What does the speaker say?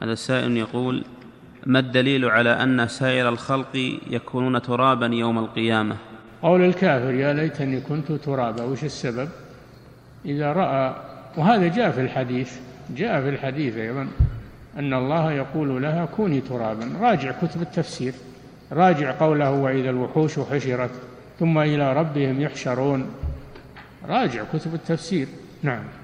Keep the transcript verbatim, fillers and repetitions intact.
هذا السائل يقول: ما الدليل على أن سائر الخلق يكونون ترابا يوم القيامة؟ قول الكافر: يا ليتني كنت ترابا. وش السبب؟ إذا رأى، وهذا جاء في الحديث جاء في الحديث أيضا أن الله يقول لها: كوني ترابا. راجع كتب التفسير، راجع قوله: وإذا الوحوش حشرت ثم إلى ربهم يحشرون. راجع كتب التفسير. نعم.